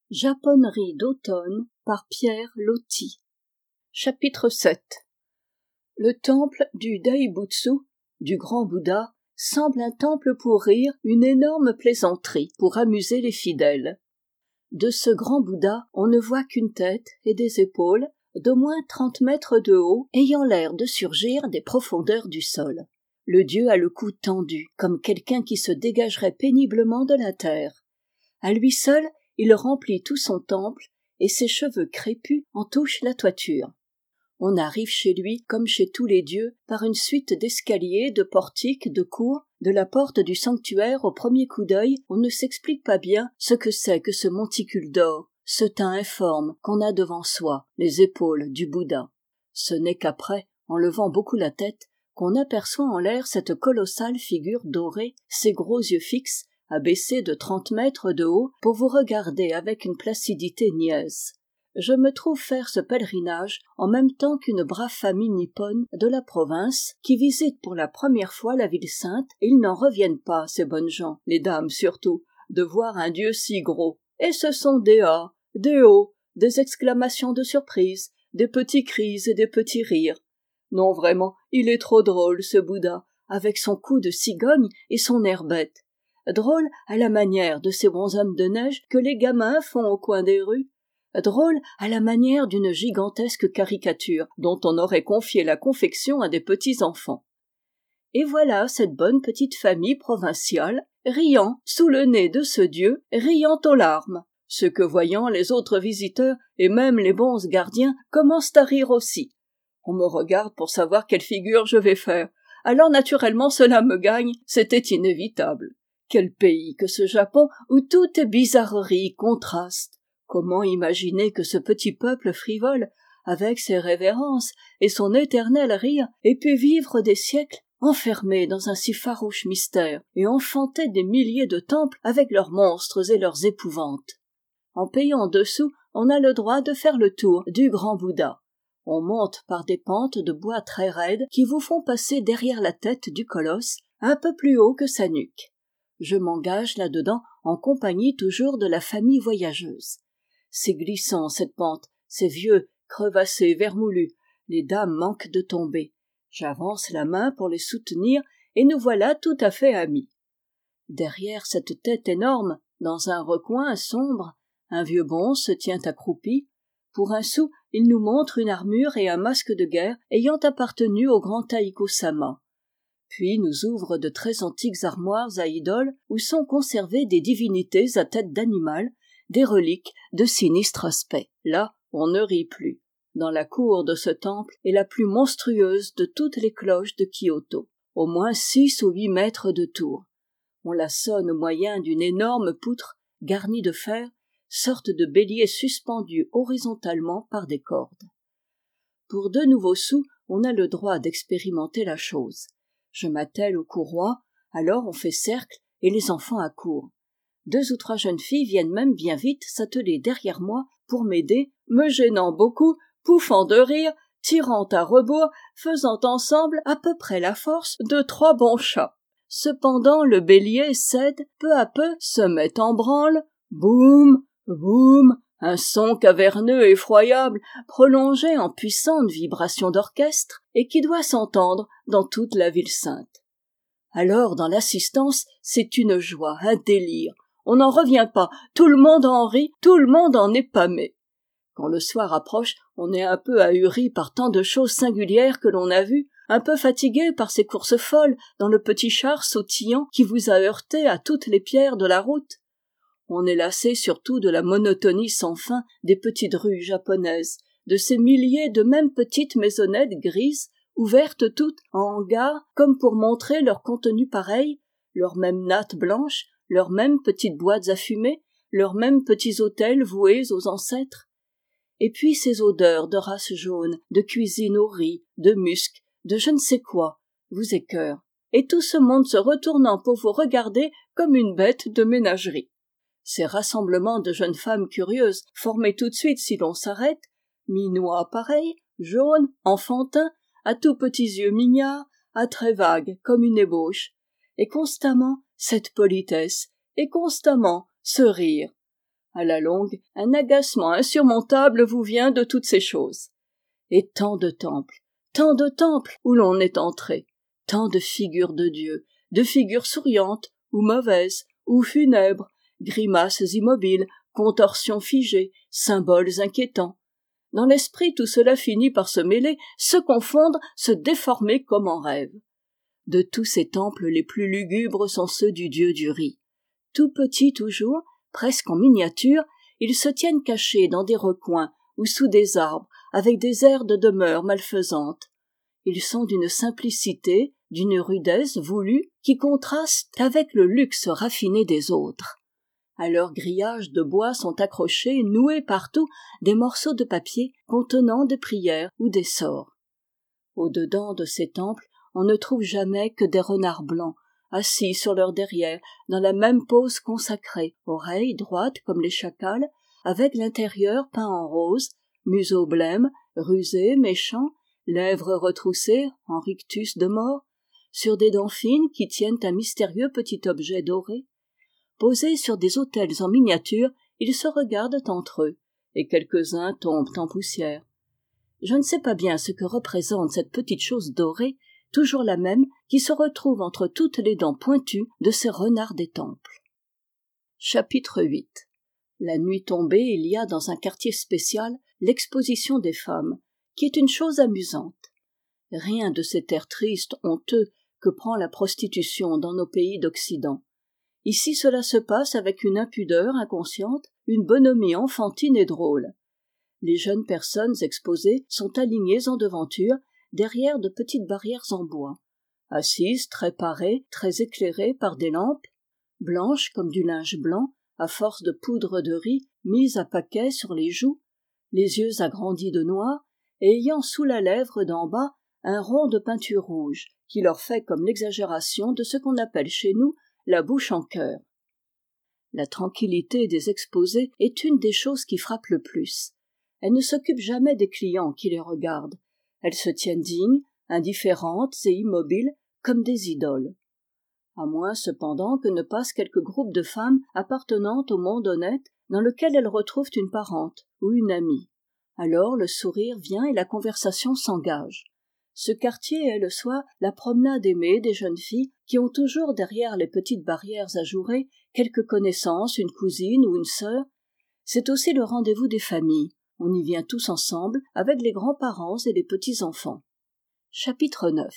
Japonnerie d'automne par Pierre Loti. Chapitre 7. Le temple du Daibutsu, du grand Bouddha, semble un temple pour rire, une énorme plaisanterie pour amuser les fidèles. De ce grand Bouddha, on ne voit qu'une tête et des épaules, d'au moins 30 mètres de haut, ayant l'air de surgir des profondeurs du sol. Le dieu a le cou tendu, comme quelqu'un qui se dégagerait péniblement de la terre. À lui seul, il remplit tout son temple, et ses cheveux crépus en touchent la toiture. On arrive chez lui, comme chez tous les dieux, par une suite d'escaliers, de portiques, de cours. De la porte du sanctuaire au premier coup d'œil, on ne s'explique pas bien ce que c'est que ce monticule d'or, ce teint informe qu'on a devant soi, les épaules du Bouddha. Ce n'est qu'après, en levant beaucoup la tête, qu'on aperçoit en l'air cette colossale figure dorée, ses gros yeux fixes, abaissés de 30 mètres de haut, pour vous regarder avec une placidité niaise. Je me trouve faire ce pèlerinage en même temps qu'une brave famille nippone de la province qui visite pour la première fois la ville sainte, et ils n'en reviennent pas, ces bonnes gens, les dames surtout, de voir un dieu si gros. Et ce sont des ah, des oh, des exclamations de surprise, des petits cris et des petits rires. Non, vraiment, il est trop drôle, ce Bouddha, avec son cou de cigogne et son air bête. Drôle à la manière de ces bonshommes de neige que les gamins font au coin des rues. Drôle à la manière d'une gigantesque caricature dont on aurait confié la confection à des petits-enfants. Et voilà cette bonne petite famille provinciale, riant sous le nez de ce dieu, riant aux larmes, ce que voyant les autres visiteurs et même les bons gardiens commencent à rire aussi. On me regarde pour savoir quelle figure je vais faire. Alors naturellement cela me gagne, c'était inévitable. Quel pays que ce Japon où tout est bizarrerie, contraste. Comment imaginer que ce petit peuple frivole, avec ses révérences et son éternel rire, ait pu vivre des siècles enfermé dans un si farouche mystère et enfanter des milliers de temples avec leurs monstres et leurs épouvantes. En payant 2 sous, on a le droit de faire le tour du grand Bouddha. On monte par des pentes de bois très raides qui vous font passer derrière la tête du colosse, un peu plus haut que sa nuque. Je m'engage là-dedans en compagnie toujours de la famille voyageuse. C'est glissant cette pente, c'est vieux, crevassé, vermoulu, les dames manquent de tomber. J'avance la main pour les soutenir et nous voilà tout à fait amis. Derrière cette tête énorme, dans un recoin sombre, un vieux bonze se tient accroupi. Pour 1 sou, il nous montre une armure et un masque de guerre ayant appartenu au grand Taiko-sama. Puis nous ouvre de très antiques armoires à idoles où sont conservées des divinités à tête d'animal, des reliques de sinistre aspect. Là, on ne rit plus. Dans la cour de ce temple est la plus monstrueuse de toutes les cloches de Kyoto. Au moins 6 ou 8 mètres de tour. On la sonne au moyen d'une énorme poutre garnie de fer, sorte de bélier suspendu horizontalement par des cordes. Pour 2 nouveaux sous, on a le droit d'expérimenter la chose. Je m'attelle au courroie, alors on fait cercle et les enfants accourent. 2 ou 3 jeunes filles viennent même bien vite s'atteler derrière moi pour m'aider, me gênant beaucoup, pouffant de rire, tirant à rebours, faisant ensemble à peu près la force de 3 bons chats. Cependant le bélier cède, peu à peu se met en branle, boum, boum, un son caverneux effroyable, prolongé en puissante vibration d'orchestre, et qui doit s'entendre dans toute la ville sainte. Alors dans l'assistance, c'est une joie, un délire. On n'en revient pas, tout le monde en rit, tout le monde en est pâmé. Quand le soir approche, on est un peu ahuri par tant de choses singulières que l'on a vues, un peu fatigué par ces courses folles dans le petit char sautillant qui vous a heurté à toutes les pierres de la route. On est lassé surtout de la monotonie sans fin des petites rues japonaises, de ces milliers de mêmes petites maisonnettes grises, ouvertes toutes en hangars comme pour montrer leur contenu pareil, leurs mêmes nattes blanches, leurs mêmes petites boîtes à fumer, leurs mêmes petits hôtels voués aux ancêtres. Et puis ces odeurs de race jaune, de cuisine au riz, de musc, de je ne sais quoi, vous écœurent. Et tout ce monde se retournant pour vous regarder comme une bête de ménagerie. Ces rassemblements de jeunes femmes curieuses, formés tout de suite si l'on s'arrête, minois pareils, jaunes, enfantins, à tout petits yeux mignards, à traits vagues comme une ébauche, et constamment cette politesse, et constamment ce rire. À la longue, un agacement insurmontable vous vient de toutes ces choses. Et tant de temples où l'on est entré, tant de figures de Dieu, de figures souriantes ou mauvaises ou funèbres, grimaces immobiles, contorsions figées, symboles inquiétants. Dans l'esprit, tout cela finit par se mêler, se confondre, se déformer comme en rêve. De tous ces temples, les plus lugubres sont ceux du dieu du riz. Tout petits toujours, presque en miniature, ils se tiennent cachés dans des recoins ou sous des arbres, avec des airs de demeure malfaisante. Ils sont d'une simplicité, d'une rudesse voulue, qui contraste avec le luxe raffiné des autres. À leurs grillages de bois sont accrochés, noués partout, des morceaux de papier contenant des prières ou des sorts. Au-dedans de ces temples, on ne trouve jamais que des renards blancs, assis sur leur derrière, dans la même pose consacrée, oreilles droites comme les chacals, avec l'intérieur peint en rose, museau blême, rusé, méchant, lèvres retroussées en rictus de mort, sur des dents fines qui tiennent un mystérieux petit objet doré. Posés sur des autels en miniature, ils se regardent entre eux, et quelques-uns tombent en poussière. Je ne sais pas bien ce que représente cette petite chose dorée, toujours la même, qui se retrouve entre toutes les dents pointues de ces renards des temples. Chapitre 8. La nuit tombée, il y a dans un quartier spécial l'exposition des femmes, qui est une chose amusante. Rien de cet air triste, honteux, que prend la prostitution dans nos pays d'Occident. Ici, cela se passe avec une impudeur inconsciente, une bonhomie enfantine et drôle. Les jeunes personnes exposées sont alignées en devanture, derrière de petites barrières en bois, assises, très parées, très éclairées par des lampes, blanches comme du linge blanc, à force de poudre de riz mise à paquet sur les joues, les yeux agrandis de noir, et ayant sous la lèvre d'en bas un rond de peinture rouge, qui leur fait comme l'exagération de ce qu'on appelle chez nous la bouche en cœur. La tranquillité des exposés est une des choses qui frappent le plus. Elles ne s'occupent jamais des clients qui les regardent. Elles se tiennent dignes, indifférentes et immobiles, comme des idoles. À moins cependant que ne passent quelques groupes de femmes appartenant au monde honnête, dans lequel elles retrouvent une parente ou une amie. Alors le sourire vient et la conversation s'engage. Ce quartier est le soir la promenade aimée des jeunes filles qui ont toujours derrière les petites barrières ajourées quelque connaissance, une cousine ou une sœur. C'est aussi le rendez-vous des familles. On y vient tous ensemble avec les grands-parents et les petits-enfants. Chapitre 9.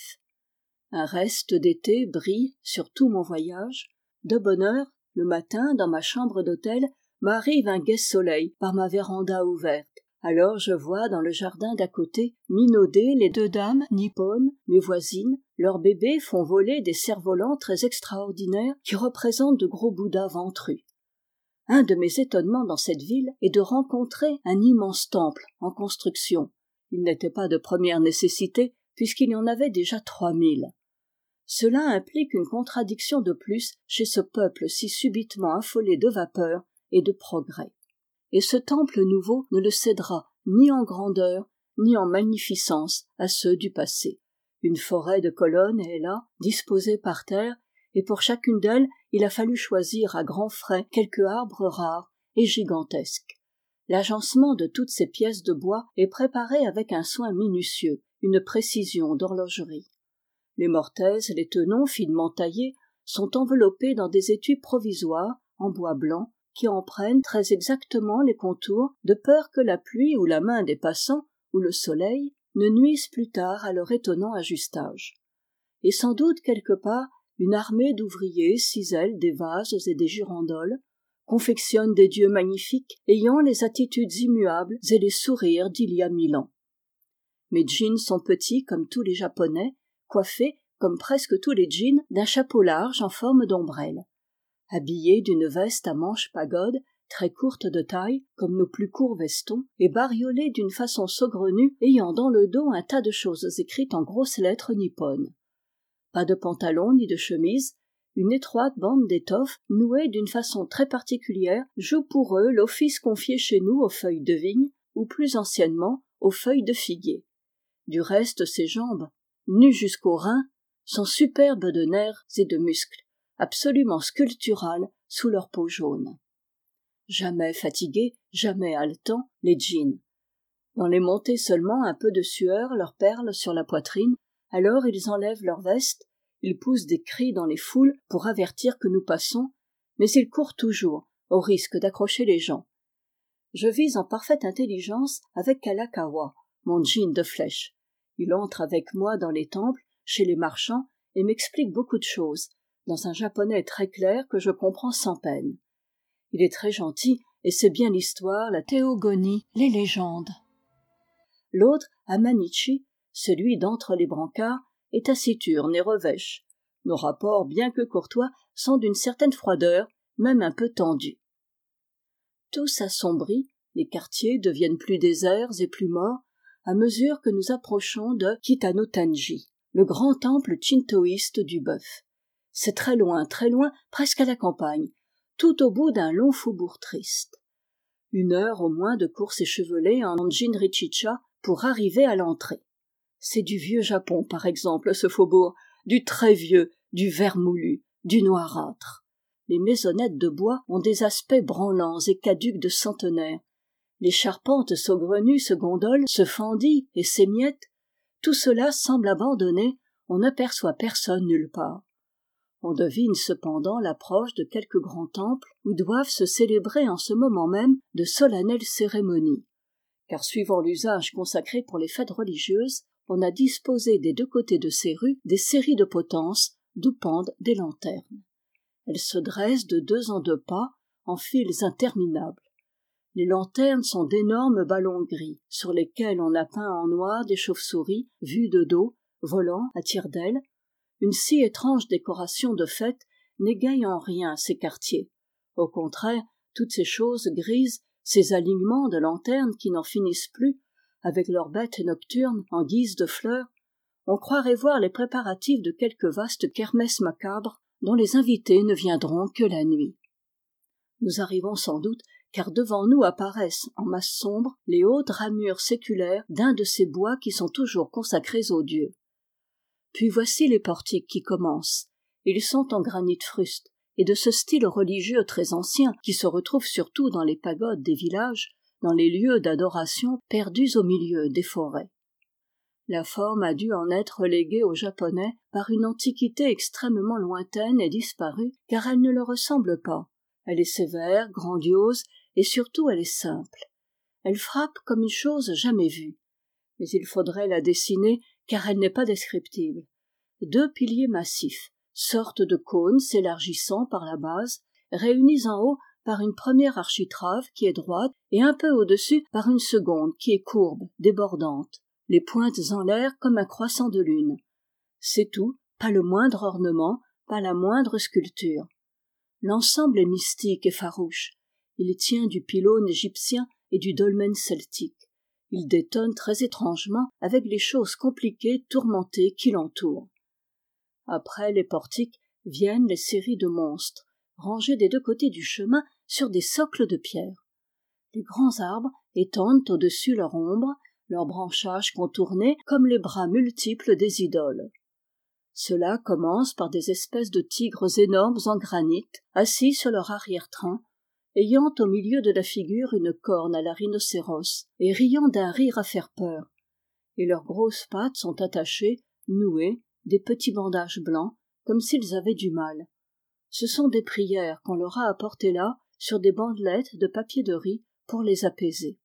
Un reste d'été brille sur tout mon voyage. De bonne heure, le matin, dans ma chambre d'hôtel, m'arrive un gai soleil par ma véranda ouverte. Alors je vois dans le jardin d'à côté minauder les 2 dames nippones, mes voisines. Leurs bébés font voler des cerfs-volants très extraordinaires qui représentent de gros bouddhas ventrus. Un de mes étonnements dans cette ville est de rencontrer un immense temple en construction. Il n'était pas de première nécessité puisqu'il y en avait déjà 3000. Cela implique une contradiction de plus chez ce peuple si subitement affolé de vapeur et de progrès. Et ce temple nouveau ne le cédera ni en grandeur, ni en magnificence à ceux du passé. Une forêt de colonnes est là, disposée par terre, et pour chacune d'elles, il a fallu choisir à grands frais quelques arbres rares et gigantesques. L'agencement de toutes ces pièces de bois est préparé avec un soin minutieux, une précision d'horlogerie. Les mortaises, les tenons finement taillés, sont enveloppés dans des étuis provisoires en bois blanc, qui en prennent très exactement les contours, de peur que la pluie ou la main des passants, ou le soleil, ne nuisent plus tard à leur étonnant ajustage. Et sans doute quelque part, une armée d'ouvriers cisèle des vases et des girandoles, confectionne des dieux magnifiques, ayant les attitudes immuables et les sourires d'il y a 1000 ans. Mes jeans sont petits comme tous les Japonais, coiffés, comme presque tous les jeans, d'un chapeau large en forme d'ombrelle. Habillés d'une veste à manches pagode, très courte de taille, comme nos plus courts vestons, et bariolés d'une façon saugrenue, ayant dans le dos un tas de choses écrites en grosses lettres nippones. Pas de pantalon ni de chemise, une étroite bande d'étoffe, nouée d'une façon très particulière, joue pour eux l'office confié chez nous aux feuilles de vigne, ou plus anciennement, aux feuilles de figuier. Du reste, ses jambes, nues jusqu'aux reins, sont superbes de nerfs et de muscles, absolument sculpturales sous leur peau jaune. jamais fatigués, jamais haletants, les djinns. Dans les montées seulement un peu de sueur leur perle sur la poitrine, alors ils enlèvent leurs vestes, ils poussent des cris dans les foules pour avertir que nous passons, mais ils courent toujours, au risque d'accrocher les gens. Je vis en parfaite intelligence avec Kalakaua, mon djinn de flèche. Il entre avec moi dans les temples, chez les marchands, et m'explique beaucoup de choses, dans un japonais très clair que je comprends sans peine. Il est très gentil, et sait bien l'histoire, la théogonie, les légendes. L'autre, Amanichi, celui d'entre les brancards, est taciturne et revêche. Nos rapports, bien que courtois, sont d'une certaine froideur, même un peu tendus. Tout s'assombrit, les quartiers deviennent plus déserts et plus morts, à mesure que nous approchons de Kitano-Tanji, le grand temple shintoïste du bœuf. C'est très loin, presque à la campagne, tout au bout d'un long faubourg triste. 1 heure au moins de course échevelée en jinrichicha pour arriver à l'entrée. C'est du vieux Japon, par exemple, ce faubourg, du très vieux, du vermoulu, du noirâtre. Les maisonnettes de bois ont des aspects branlants et caducs de centenaires. Les charpentes saugrenues se gondolent, se fendillent et s'émiettent. Tout cela semble abandonné, on n'aperçoit personne nulle part. On devine cependant l'approche de quelques grands temples où doivent se célébrer en ce moment même de solennelles cérémonies. Car suivant l'usage consacré pour les fêtes religieuses, on a disposé des 2 côtés de ces rues des séries de potences d'où pendent des lanternes. Elles se dressent de 2 en 2 pas, en files interminables. Les lanternes sont d'énormes ballons gris, sur lesquels on a peint en noir des chauves-souris, vues de dos, volant à tire-d'aile. Une si étrange décoration de fête n'égaye en rien ces quartiers. Au contraire, toutes ces choses grises, ces alignements de lanternes qui n'en finissent plus, avec leurs bêtes nocturnes en guise de fleurs, on croirait voir les préparatifs de quelque vaste kermesse macabre dont les invités ne viendront que la nuit. Nous arrivons sans doute car devant nous apparaissent en masse sombre les hautes ramures séculaires d'un de ces bois qui sont toujours consacrés aux dieux. Puis voici les portiques qui commencent. Ils sont en granit fruste et de ce style religieux très ancien qui se retrouve surtout dans les pagodes des villages, dans les lieux d'adoration perdus au milieu des forêts. La forme a dû en être léguée aux Japonais par une antiquité extrêmement lointaine et disparue, car elle ne le ressemble pas. Elle est sévère, grandiose, et surtout elle est simple. Elle frappe comme une chose jamais vue. Mais il faudrait la dessiner, car elle n'est pas descriptible. 2 piliers massifs, sortes de cônes s'élargissant par la base, réunis en haut par une première architrave qui est droite et un peu au-dessus par une seconde qui est courbe, débordante, les pointes en l'air comme un croissant de lune. C'est tout, pas le moindre ornement, pas la moindre sculpture. L'ensemble est mystique et farouche. Il tient du pylône égyptien et du dolmen celtique. Il détonne très étrangement avec les choses compliquées, tourmentées qui l'entourent. Après les portiques viennent les séries de monstres, rangés des 2 côtés du chemin sur des socles de pierre. Les grands arbres étendent au-dessus leur ombre, leurs branchages contournés comme les bras multiples des idoles. Cela commence par des espèces de tigres énormes en granit, assis sur leur arrière-train, ayant au milieu de la figure une corne à la rhinocéros et riant d'un rire à faire peur, et leurs grosses pattes sont attachées, nouées, des petits bandages blancs, comme s'ils avaient du mal. Ce sont des prières qu'on leur a apportées là, sur des bandelettes de papier de riz, pour les apaiser.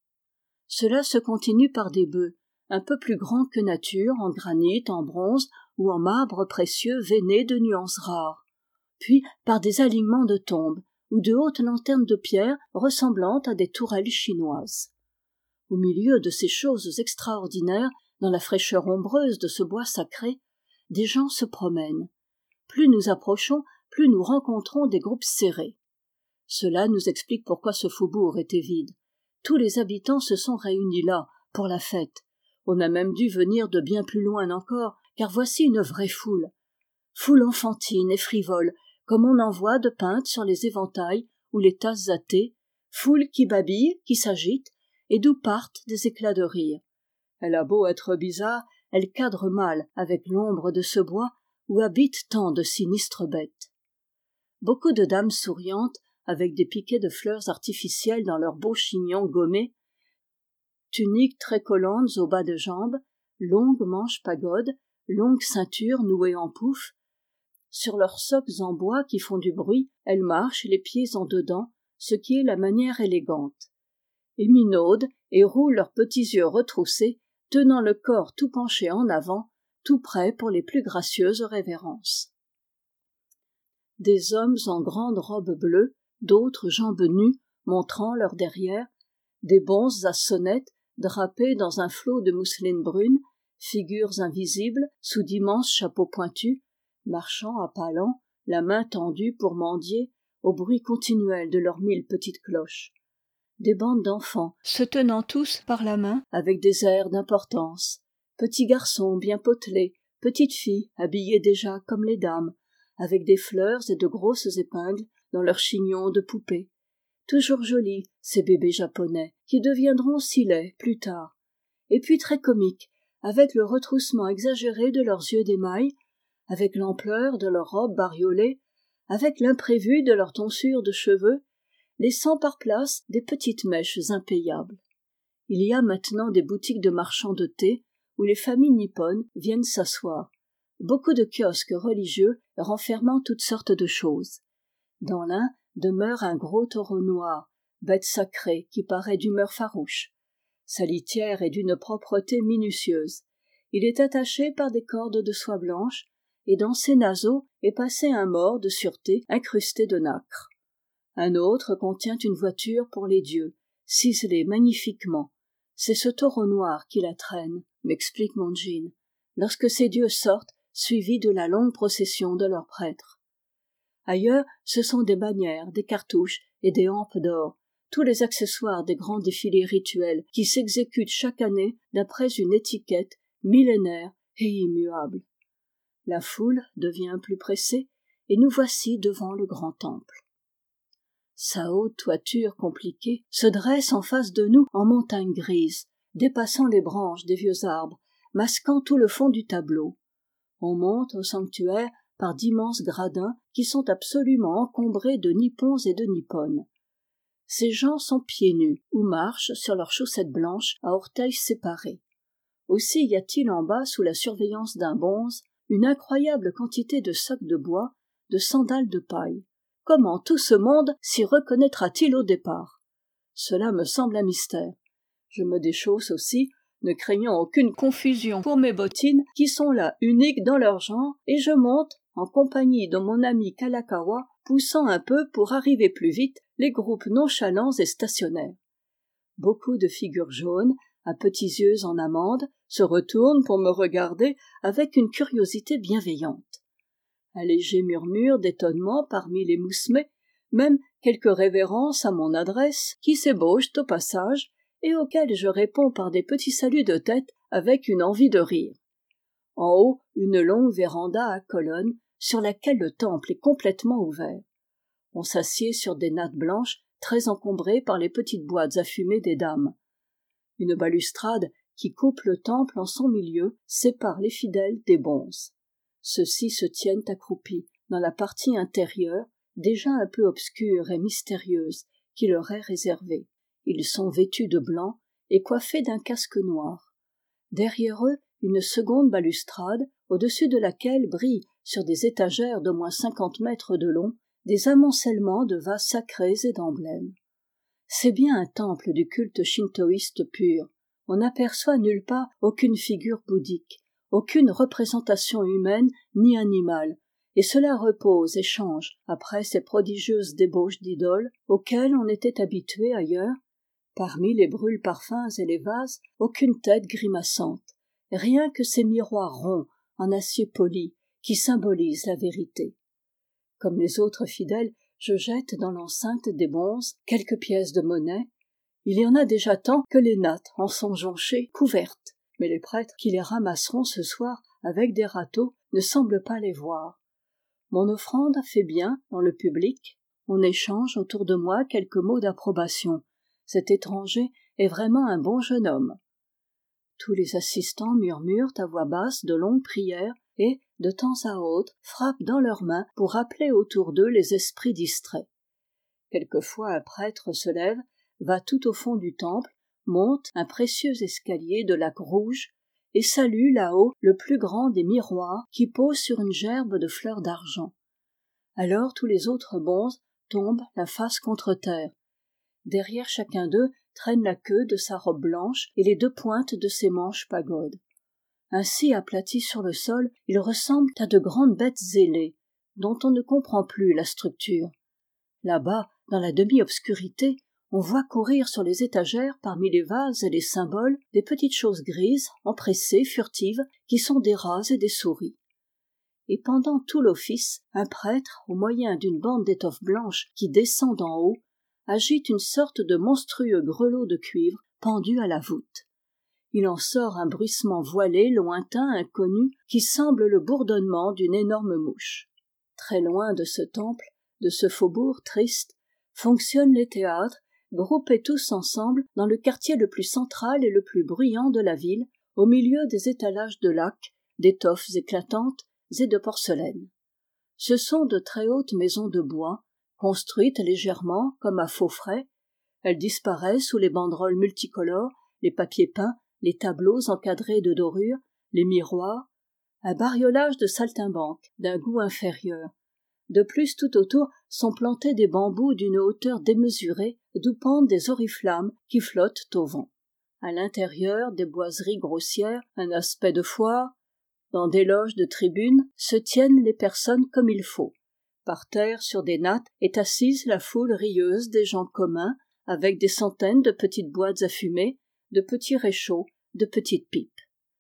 Cela se continue par des bœufs, un peu plus grands que nature, en granit, en bronze ou en marbre précieux veiné de nuances rares, puis par des alignements de tombes, ou de hautes lanternes de pierre ressemblant à des tourelles chinoises. Au milieu de ces choses extraordinaires, dans la fraîcheur ombreuse de ce bois sacré, des gens se promènent. Plus nous approchons, plus nous rencontrons des groupes serrés. Cela nous explique pourquoi ce faubourg était vide. Tous les habitants se sont réunis là, pour la fête. On a même dû venir de bien plus loin encore, car voici une vraie foule. Foule enfantine et frivole, comme on en voit de peintes sur les éventails ou les tasses à thé, foule qui babille, qui s'agite, et d'où partent des éclats de rire. Elle a beau être bizarre, elle cadre mal avec l'ombre de ce bois où habitent tant de sinistres bêtes. Beaucoup de dames souriantes avec des piquets de fleurs artificielles dans leurs beaux chignons gommés, tuniques très collantes au bas de jambes, longues manches pagodes, longues ceintures nouées en pouf. Sur leurs socques en bois qui font du bruit, elles marchent les pieds en dedans, ce qui est la manière élégante. Et minaudent et roulent leurs petits yeux retroussés, tenant le corps tout penché en avant, tout prêt pour les plus gracieuses révérences. Des hommes en grandes robes bleues, d'autres jambes nues, montrant leur derrière, des bonzes à sonnettes, drapés dans un flot de mousseline brune, figures invisibles, sous d'immenses chapeaux pointus, marchant à pas lents, la main tendue pour mendier, au bruit continuel de leurs 1000 petites cloches. Des bandes d'enfants, se tenant tous par la main avec des airs d'importance, petits garçons bien potelés, petites filles habillées déjà comme les dames, avec des fleurs et de grosses épingles dans leurs chignons de poupées. Toujours jolis, ces bébés japonais, qui deviendront si laids plus tard, et puis très comiques, avec le retroussement exagéré de leurs yeux d'émail, avec l'ampleur de leurs robes bariolées, avec l'imprévu de leurs tonsures de cheveux, laissant par place des petites mèches impayables. Il y a maintenant des boutiques de marchands de thé, où les familles nippones viennent s'asseoir. Beaucoup de kiosques religieux renfermant toutes sortes de choses. Dans l'un demeure un gros taureau noir, bête sacrée qui paraît d'humeur farouche. Sa litière est d'une propreté minutieuse. Il est attaché par des cordes de soie blanche, et dans ses naseaux est passé un mors de sûreté incrusté de nacre. Un autre contient une voiture pour les dieux, ciselée magnifiquement. C'est ce taureau noir qui la traîne, m'explique Monjin, lorsque ces dieux sortent, suivis de la longue procession de leurs prêtres. Ailleurs, ce sont des bannières, des cartouches et des hampes d'or, tous les accessoires des grands défilés rituels qui s'exécutent chaque année d'après une étiquette millénaire et immuable. La foule devient plus pressée, et nous voici devant le grand temple. Sa haute toiture compliquée se dresse en face de nous en montagne grise, dépassant les branches des vieux arbres, masquant tout le fond du tableau. On monte au sanctuaire par d'immenses gradins qui sont absolument encombrés de nippons et de nippones. Ces gens sont pieds nus ou marchent sur leurs chaussettes blanches à orteils séparés. Aussi y a-t-il en bas, sous la surveillance d'un bonze, une incroyable quantité de sacs de bois, de sandales de paille. Comment tout ce monde s'y reconnaîtra-t-il au départ? Cela me semble un mystère. Je me déchausse aussi, ne craignant aucune confusion pour mes bottines qui sont là uniques dans leur genre, et je monte, en compagnie de mon ami Kalakaua, poussant un peu pour arriver plus vite les groupes nonchalants et stationnaires. Beaucoup de figures jaunes, à petits yeux en amande, se retournent pour me regarder avec une curiosité bienveillante. Un léger murmure d'étonnement parmi les moussemets, même quelques révérences à mon adresse qui s'ébauchent au passage et auxquelles je réponds par des petits saluts de tête avec une envie de rire. En haut, une longue véranda à colonnes sur laquelle le temple est complètement ouvert. On s'assied sur des nattes blanches très encombrées par les petites boîtes à fumer des dames. Une balustrade qui coupe le temple en son milieu sépare les fidèles des bonzes. Ceux-ci se tiennent accroupis dans la partie intérieure, déjà un peu obscure et mystérieuse, qui leur est réservée. Ils sont vêtus de blanc et coiffés d'un casque noir. Derrière eux, une seconde balustrade, au-dessus de laquelle brillent, sur des étagères d'au moins 50 mètres de long, des amoncellements de vases sacrés et d'emblèmes. C'est bien un temple du culte shintoïste pur. On n'aperçoit nulle part aucune figure bouddhique, aucune représentation humaine ni animale, et cela repose et change après ces prodigieuses débauches d'idoles auxquelles on était habitué ailleurs. Parmi les brûle-parfums et les vases, aucune tête grimaçante, rien que ces miroirs ronds en acier poli qui symbolisent la vérité. Comme les autres fidèles, je jette dans l'enceinte des bonzes quelques pièces de monnaie. Il y en a déjà tant que les nattes en sont jonchées, couvertes, mais les prêtres qui les ramasseront ce soir avec des râteaux ne semblent pas les voir. Mon offrande fait bien dans le public. On échange autour de moi quelques mots d'approbation. Cet étranger est vraiment un bon jeune homme. Tous les assistants murmurent à voix basse de longues prières et, de temps à autre, frappent dans leurs mains pour appeler autour d'eux les esprits distraits. Quelquefois un prêtre se lève, va tout au fond du temple, monte un précieux escalier de laque rouge et salue là-haut le plus grand des miroirs qui pose sur une gerbe de fleurs d'argent. Alors tous les autres bonzes tombent la face contre terre. Derrière chacun d'eux traîne la queue de sa robe blanche et les deux pointes de ses manches pagodes. Ainsi aplatis sur le sol, ils ressemblent à de grandes bêtes ailées, dont on ne comprend plus la structure. Là-bas, dans la demi-obscurité, on voit courir sur les étagères parmi les vases et les symboles des petites choses grises, empressées, furtives, qui sont des rats et des souris. Et pendant tout l'office, un prêtre, au moyen d'une bande d'étoffe blanche qui descend d'en haut, agite une sorte de monstrueux grelot de cuivre pendu à la voûte. Il en sort un bruissement voilé, lointain, inconnu, qui semble le bourdonnement d'une énorme mouche. Très loin de ce temple, de ce faubourg triste, fonctionnent les théâtres, groupés tous ensemble dans le quartier le plus central et le plus bruyant de la ville, au milieu des étalages de laque, d'étoffes éclatantes et de porcelaine. Ce sont de très hautes maisons de bois, construites légèrement comme à faux frais. Elles disparaissent sous les banderoles multicolores, les papiers peints, les tableaux encadrés de dorures, les miroirs, un bariolage de saltimbanques d'un goût inférieur. De plus, tout autour sont plantés des bambous d'une hauteur démesurée, d'où pendent des oriflammes qui flottent au vent. À l'intérieur, des boiseries grossières, un aspect de foire. Dans des loges de tribunes se tiennent les personnes comme il faut. Par terre, sur des nattes, est assise la foule rieuse des gens communs, avec des centaines de petites boîtes à fumer, de petits réchauds, de petites pipes.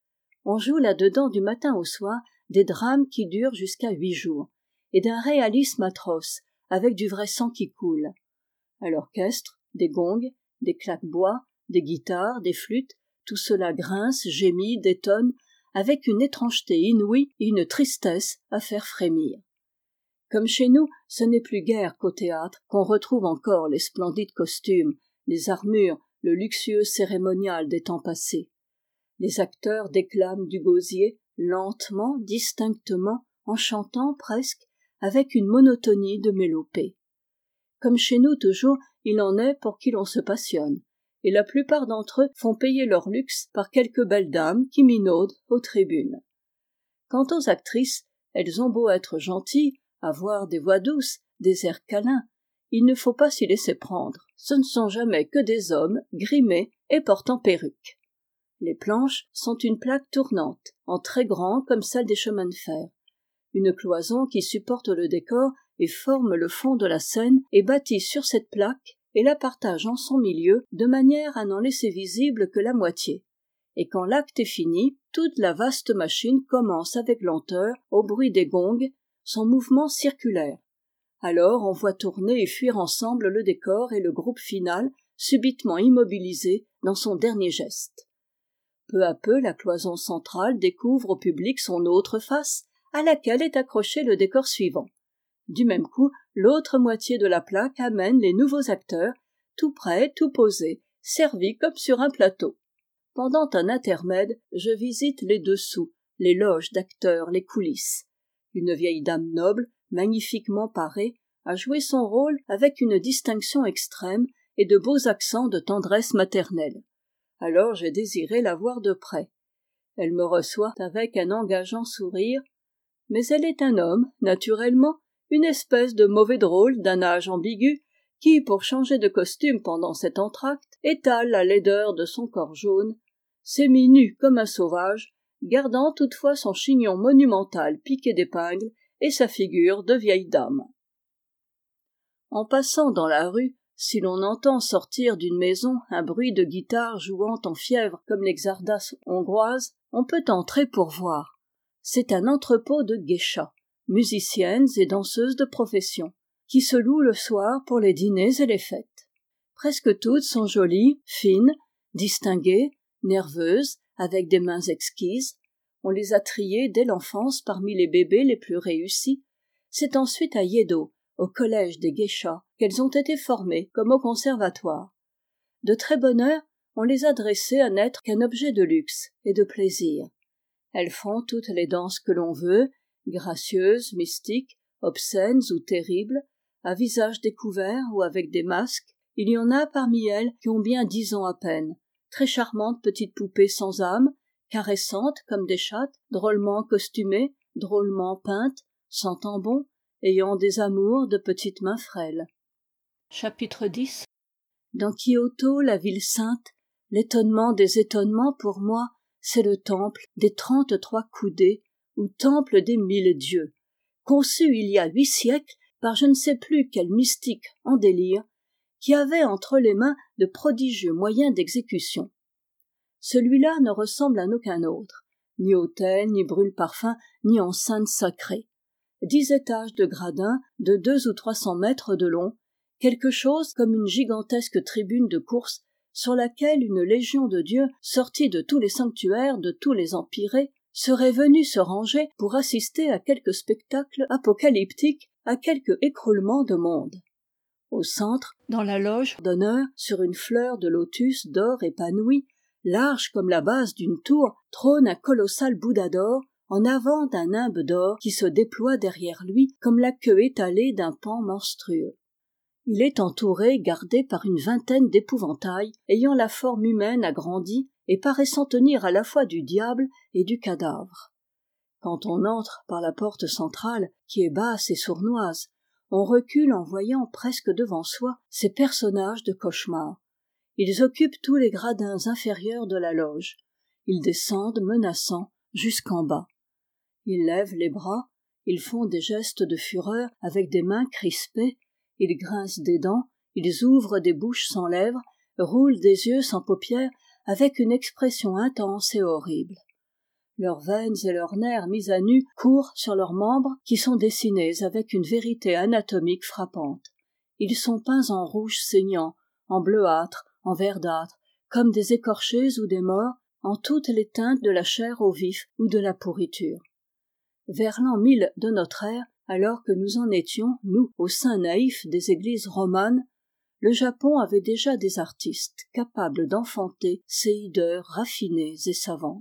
On joue là-dedans du matin au soir des drames qui durent jusqu'à 8 jours, et d'un réalisme atroce, avec du vrai sang qui coule. À l'orchestre, des gongs, des claques-bois, des guitares, des flûtes, tout cela grince, gémit, détonne, avec une étrangeté inouïe et une tristesse à faire frémir. Comme chez nous, ce n'est plus guère qu'au théâtre qu'on retrouve encore les splendides costumes, les armures, le luxueux cérémonial des temps passés. Les acteurs déclament du gosier, lentement, distinctement, en chantant presque, avec une monotonie de mélopée. Comme chez nous toujours, il en est pour qui l'on se passionne, et la plupart d'entre eux font payer leur luxe par quelques belles dames qui minaudent aux tribunes. Quant aux actrices, elles ont beau être gentilles, avoir des voix douces, des airs câlins, il ne faut pas s'y laisser prendre. Ce ne sont jamais que des hommes grimés et portant perruque. Les planches sont une plaque tournante, en très grand comme celle des chemins de fer. Une cloison qui supporte le décor et forme le fond de la scène est bâtie sur cette plaque et la partage en son milieu de manière à n'en laisser visible que la moitié. Et quand l'acte est fini, toute la vaste machine commence avec lenteur, au bruit des gongs, son mouvement circulaire. Alors on voit tourner et fuir ensemble le décor et le groupe final, subitement immobilisé dans son dernier geste. Peu à peu, la cloison centrale découvre au public son autre face, à laquelle est accroché le décor suivant. Du même coup, l'autre moitié de la plaque amène les nouveaux acteurs, tout prêts, tout posés, servis comme sur un plateau. Pendant un intermède, je visite les dessous, les loges d'acteurs, les coulisses. Une vieille dame noble, magnifiquement parée, a joué son rôle avec une distinction extrême et de beaux accents de tendresse maternelle. Alors j'ai désiré la voir de près. Elle me reçoit avec un engageant sourire, mais elle est un homme, naturellement, une espèce de mauvais drôle d'un âge ambigu, qui, pour changer de costume pendant cet entr'acte, étale la laideur de son corps jaune, s'est mis nu comme un sauvage, gardant toutefois son chignon monumental piqué d'épingles et sa figure de vieille dame. En passant dans la rue, si l'on entend sortir d'une maison un bruit de guitare jouant en fièvre comme les xardas hongroises, on peut entrer pour voir. C'est un entrepôt de geishas, musiciennes et danseuses de profession, qui se louent le soir pour les dîners et les fêtes. Presque toutes sont jolies, fines, distinguées, nerveuses, avec des mains exquises. On les a triées dès l'enfance parmi les bébés les plus réussis. C'est ensuite à Yedo, au collège des geishas, qu'elles ont été formées comme au conservatoire. De très bonne heure, on les a dressées à n'être qu'un objet de luxe et de plaisir. Elles font toutes les danses que l'on veut, gracieuses, mystiques, obscènes ou terribles, à visage découvert ou avec des masques. Il y en a parmi elles qui ont bien 10 ans à peine, très charmantes petites poupées sans âme, caressantes comme des chattes, drôlement costumées, drôlement peintes, sentant bon, ayant des amours de petites mains frêles. Chapitre 10. Dans Kyoto, la ville sainte, l'étonnement des étonnements pour moi, c'est le temple des 33 coudées, ou temple des 1000 dieux, conçu il y a 8 siècles par je ne sais plus quel mystique en délire, qui avait entre les mains de prodigieux moyens d'exécution. Celui-là ne ressemble à aucun autre, ni autel, ni brûle-parfum, ni enceinte sacrée. 10 étages de gradins de 200 ou 300 mètres de long, quelque chose comme une gigantesque tribune de course sur laquelle une légion de dieux sortis de tous les sanctuaires, de tous les empyrées, serait venue se ranger pour assister à quelque spectacle apocalyptique, à quelque écroulement de monde. Au centre, dans la loge d'honneur, sur une fleur de lotus d'or épanoui, large comme la base d'une tour, trône un colossal Bouddha d'or, en avant d'un nimbe d'or qui se déploie derrière lui comme la queue étalée d'un paon monstrueux. Il est entouré, gardé par une vingtaine d'épouvantails, ayant la forme humaine agrandie et paraissant tenir à la fois du diable et du cadavre. Quand on entre par la porte centrale, qui est basse et sournoise, on recule en voyant presque devant soi ces personnages de cauchemar. Ils occupent tous les gradins inférieurs de la loge. Ils descendent menaçants jusqu'en bas. Ils lèvent les bras, ils font des gestes de fureur avec des mains crispées, ils grincent des dents, ils ouvrent des bouches sans lèvres, roulent des yeux sans paupières avec une expression intense et horrible. Leurs veines et leurs nerfs mis à nu courent sur leurs membres qui sont dessinés avec une vérité anatomique frappante. Ils sont peints en rouge saignant, en bleuâtre, en verdâtre, comme des écorchés ou des morts, en toutes les teintes de la chair au vif ou de la pourriture. Vers l'an 1000 de notre ère, alors que nous en étions, nous, au sein naïf des églises romanes, le Japon avait déjà des artistes capables d'enfanter ces hideurs raffinées et savantes.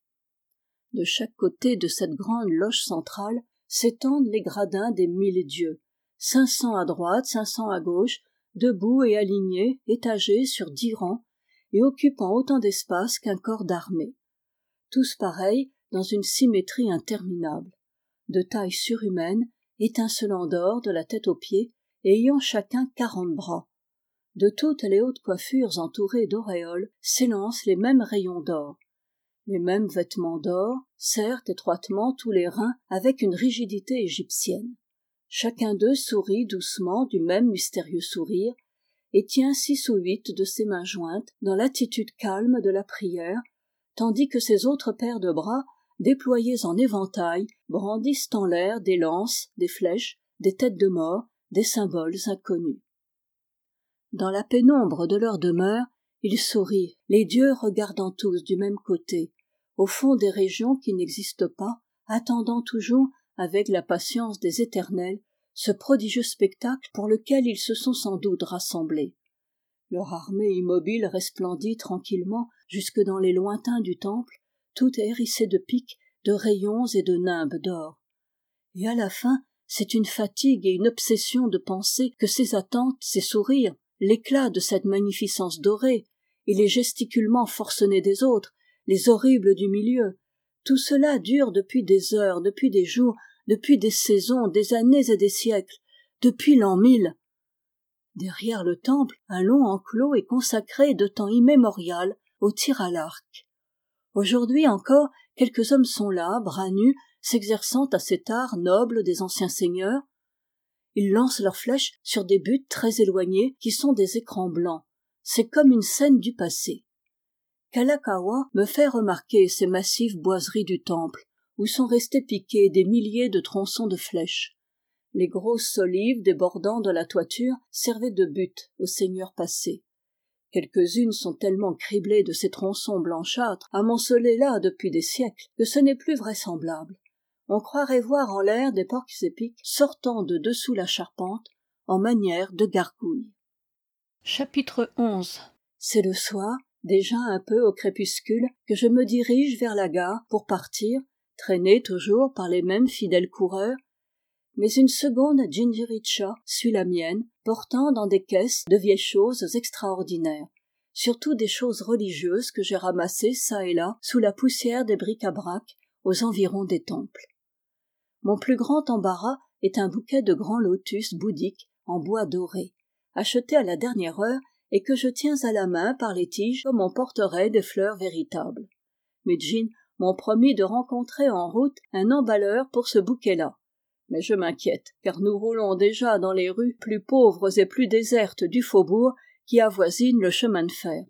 De chaque côté de cette grande loge centrale s'étendent les gradins des 1000 dieux, 500 à droite, 500 à gauche, debout et alignés, étagés sur 10 rangs, et occupant autant d'espace qu'un corps d'armée. Tous pareils, dans une symétrie interminable, de taille surhumaine, étincelant d'or de la tête aux pieds, et ayant chacun 40 bras. De toutes les hautes coiffures entourées d'auréoles s'élancent les mêmes rayons d'or. Les mêmes vêtements d'or serrent étroitement tous les reins avec une rigidité égyptienne. Chacun d'eux sourit doucement du même mystérieux sourire et tient 6 ou 8 de ses mains jointes dans l'attitude calme de la prière, tandis que ses autres paires de bras, déployés en éventail, brandissent en l'air des lances, des flèches, des têtes de mort, des symboles inconnus. Dans la pénombre de leur demeure, ils sourient, les dieux regardant tous du même côté, au fond des régions qui n'existent pas, attendant toujours, avec la patience des éternels, ce prodigieux spectacle pour lequel ils se sont sans doute rassemblés. Leur armée immobile resplendit tranquillement jusque dans les lointains du temple, tout hérissé de pics, de rayons et de nimbes d'or. Et à la fin, c'est une fatigue et une obsession de penser que ces attentes, ces sourires, l'éclat de cette magnificence dorée, et les gesticulements forcenés des autres, les horribles du milieu, tout cela dure depuis des heures, depuis des jours, depuis des saisons, des années et des siècles, depuis l'an 1000. Derrière le temple, un long enclos est consacré de temps immémorial au tir à l'arc. Aujourd'hui encore, quelques hommes sont là, bras nus, s'exerçant à cet art noble des anciens seigneurs. Ils lancent leurs flèches sur des buts très éloignés qui sont des écrans blancs. C'est comme une scène du passé. Kalakaua me fait remarquer ces massives boiseries du temple, où sont restés piqués des milliers de tronçons de flèches. Les grosses solives débordant de la toiture servaient de buts aux seigneurs passés. Quelques-unes sont tellement criblées de ces tronçons blanchâtres, amoncelés là depuis des siècles, que ce n'est plus vraisemblable. On croirait voir en l'air des porcs-épics sortant de dessous la charpente, en manière de gargouilles. Chapitre 11. C'est le soir, déjà un peu au crépuscule, que je me dirige vers la gare pour partir, traîné toujours par les mêmes fidèles coureurs, mais une seconde jinrikisha suit la mienne, portant dans des caisses de vieilles choses extraordinaires, surtout des choses religieuses que j'ai ramassées çà et là sous la poussière des bric-à-brac aux environs des temples. Mon plus grand embarras est un bouquet de grands lotus bouddhiques en bois doré, acheté à la dernière heure et que je tiens à la main par les tiges comme on porterait des fleurs véritables. Mes djinns m'ont promis de rencontrer en route un emballeur pour ce bouquet-là. Mais je m'inquiète, car nous roulons déjà dans les rues plus pauvres et plus désertes du faubourg qui avoisinent le chemin de fer.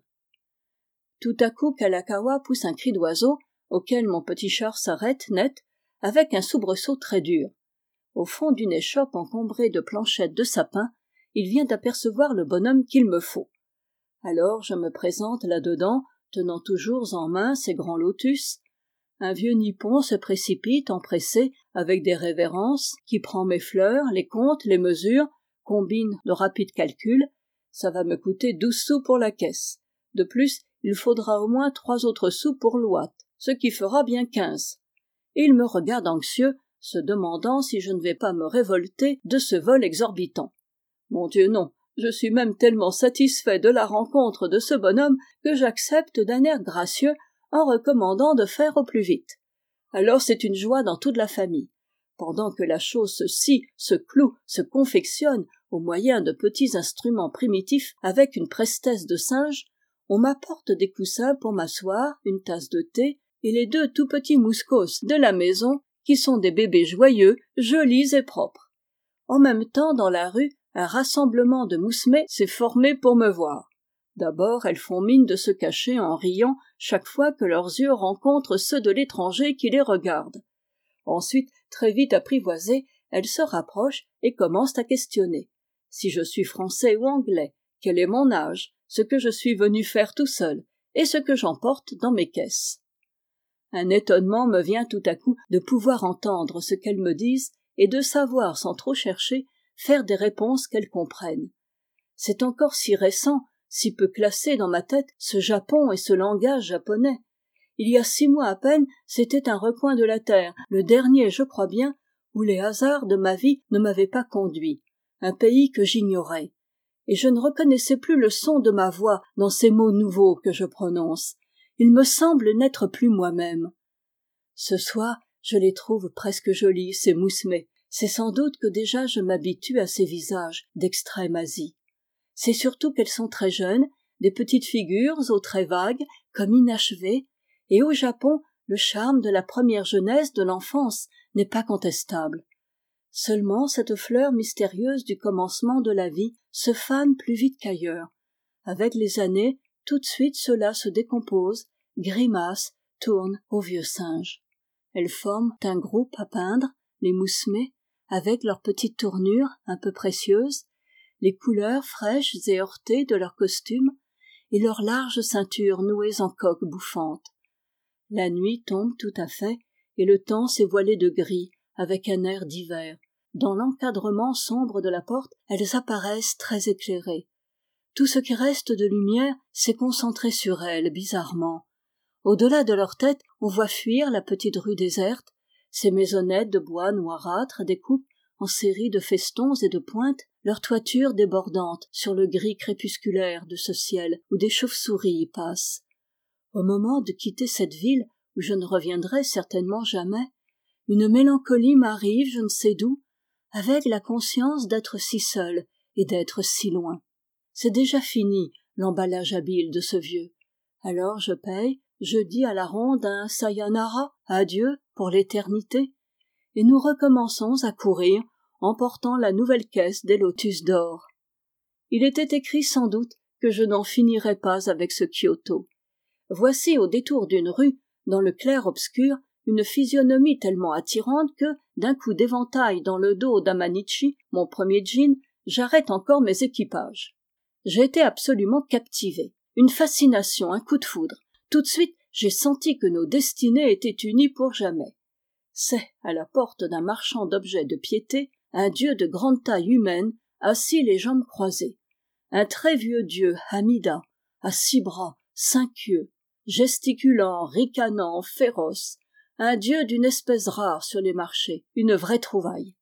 Tout à coup Kalakaua pousse un cri d'oiseau, auquel mon petit char s'arrête net, avec un soubresaut très dur. Au fond d'une échoppe encombrée de planchettes de sapin, il vient d'apercevoir le bonhomme qu'il me faut. Alors je me présente là-dedans, tenant toujours en main ces grands lotus. Un vieux nippon se précipite empressé avec des révérences, qui prend mes fleurs, les compte, les mesure, combine de rapides calculs. Ça va me coûter 12 sous pour la caisse. De plus, il faudra au moins 3 autres sous pour l'ouate, ce qui fera bien 15. Et il me regarde anxieux, se demandant si je ne vais pas me révolter de ce vol exorbitant. Mon Dieu, non, je suis même tellement satisfait de la rencontre de ce bonhomme que j'accepte d'un air gracieux en recommandant de faire au plus vite. Alors c'est une joie dans toute la famille. Pendant que la chose se scie, se cloue, se confectionne au moyen de petits instruments primitifs avec une prestesse de singe, on m'apporte des coussins pour m'asseoir, une tasse de thé et les 2 tout petits mouscos de la maison qui sont des bébés joyeux, jolis et propres. En même temps, dans la rue, un rassemblement de mousmets s'est formé pour me voir. D'abord, elles font mine de se cacher en riant chaque fois que leurs yeux rencontrent ceux de l'étranger qui les regarde. Ensuite, très vite apprivoisées, elles se rapprochent et commencent à questionner. Si je suis français ou anglais, quel est mon âge, ce que je suis venu faire tout seul, et ce que j'emporte dans mes caisses. Un étonnement me vient tout à coup de pouvoir entendre ce qu'elles me disent et de savoir, sans trop chercher, faire des réponses qu'elles comprennent. C'est encore si récent, si peu classé dans ma tête, ce Japon et ce langage japonais. Il y a 6 mois à peine, c'était un recoin de la terre, le dernier, je crois bien, où les hasards de ma vie ne m'avaient pas conduit, un pays que j'ignorais. Et je ne reconnaissais plus le son de ma voix dans ces mots nouveaux que je prononce. Il me semble n'être plus moi-même. Ce soir, je les trouve presque jolis, ces mousmets. C'est sans doute que déjà je m'habitue à ces visages d'extrême Asie. C'est surtout qu'elles sont très jeunes, des petites figures aux traits vagues, comme inachevés, et au Japon, le charme de la première jeunesse de l'enfance n'est pas contestable. Seulement cette fleur mystérieuse du commencement de la vie se fane plus vite qu'ailleurs. Avec les années, tout de suite cela se décompose, grimace, tourne au vieux singe. Elles forment un groupe à peindre, les mousmets, avec leurs petites tournures un peu précieuses, les couleurs fraîches et heurtées de leurs costumes, et leurs larges ceintures nouées en coque bouffante. La nuit tombe tout à fait, et le temps s'est voilé de gris, avec un air d'hiver. Dans l'encadrement sombre de la porte, elles apparaissent très éclairées. Tout ce qui reste de lumière s'est concentré sur elles, bizarrement. Au-delà de leur tête, on voit fuir la petite rue déserte, ces maisonnettes de bois noirâtre découpent, en séries de festons et de pointes, leur toiture débordante sur le gris crépusculaire de ce ciel où des chauves-souris y passent. Au moment de quitter cette ville, où je ne reviendrai certainement jamais, une mélancolie m'arrive je ne sais d'où, avec la conscience d'être si seule et d'être si loin. C'est déjà fini, l'emballage habile de ce vieux. Alors je paye, je dis à la ronde un sayonara, adieu pour l'éternité, et nous recommençons à courir, emportant la nouvelle caisse des lotus d'or. Il était écrit sans doute que je n'en finirais pas avec ce Kyoto. Voici au détour d'une rue, dans le clair-obscur, une physionomie tellement attirante que, d'un coup d'éventail dans le dos d'Amanichi, mon premier djinn, j'arrête encore mes équipages. J'ai été absolument captivé. Une fascination, un coup de foudre. Tout de suite, j'ai senti que nos destinées étaient unies pour jamais. C'est, à la porte d'un marchand d'objets de piété, un dieu de grande taille humaine, assis les jambes croisées. Un très vieux dieu, Hamida, à 6 bras, 5 yeux, gesticulant, ricanant, féroce. Un dieu d'une espèce rare sur les marchés, une vraie trouvaille.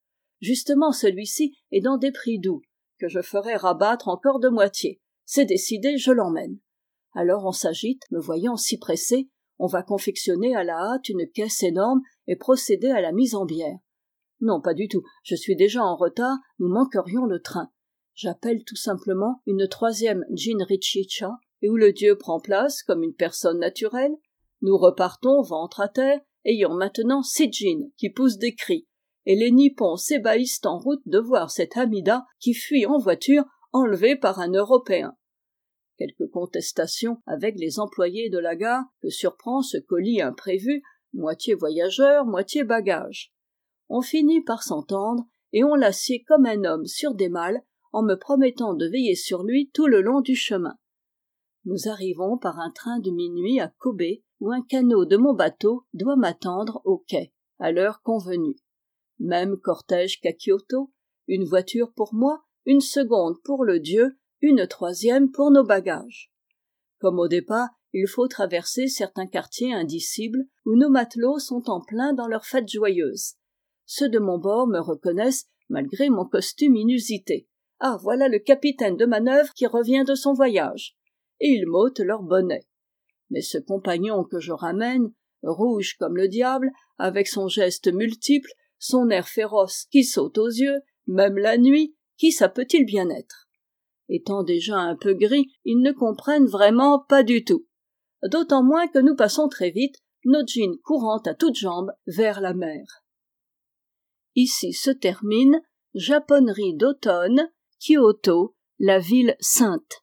Justement celui-ci est dans des prix doux, que je ferai rabattre encore de moitié. C'est décidé, je l'emmène. Alors on s'agite, me voyant si pressé, on va confectionner à la hâte une caisse énorme et procéder à la mise en bière. Non, pas du tout, je suis déjà en retard, nous manquerions le train. J'appelle tout simplement une 3e gin-riciccia, et où le dieu prend place comme une personne naturelle. Nous repartons ventre à terre, ayant maintenant 6 gins qui poussent des cris, et les Nippons s'ébahissent en route de voir cette Hamida qui fuit en voiture enlevée par un Européen. Quelques contestations avec les employés de la gare que surprend ce colis imprévu, moitié voyageur, moitié bagage. On finit par s'entendre et on l'assied comme un homme sur des malles en me promettant de veiller sur lui tout le long du chemin. Nous arrivons par un train de minuit à Kobe où un canot de mon bateau doit m'attendre au quai, à l'heure convenue. Même cortège qu'à Kyoto, une voiture pour moi, une seconde pour le dieu, une 3e pour nos bagages. Comme au départ, il faut traverser certains quartiers indicibles où nos matelots sont en plein dans leur fête joyeuse. Ceux de mon bord me reconnaissent malgré mon costume inusité. Ah, voilà le capitaine de manœuvre qui revient de son voyage. Et ils m'ôtent leur bonnet. Mais ce compagnon que je ramène, rouge comme le diable, avec son geste multiple, son air féroce qui saute aux yeux, même la nuit, qui ça peut-il bien être? Étant déjà un peu gris, ils ne comprennent vraiment pas du tout. D'autant moins que nous passons très vite, nos jeans courant à toutes jambes vers la mer. Ici se termine Japonnerie d'automne, Kyoto, la ville sainte.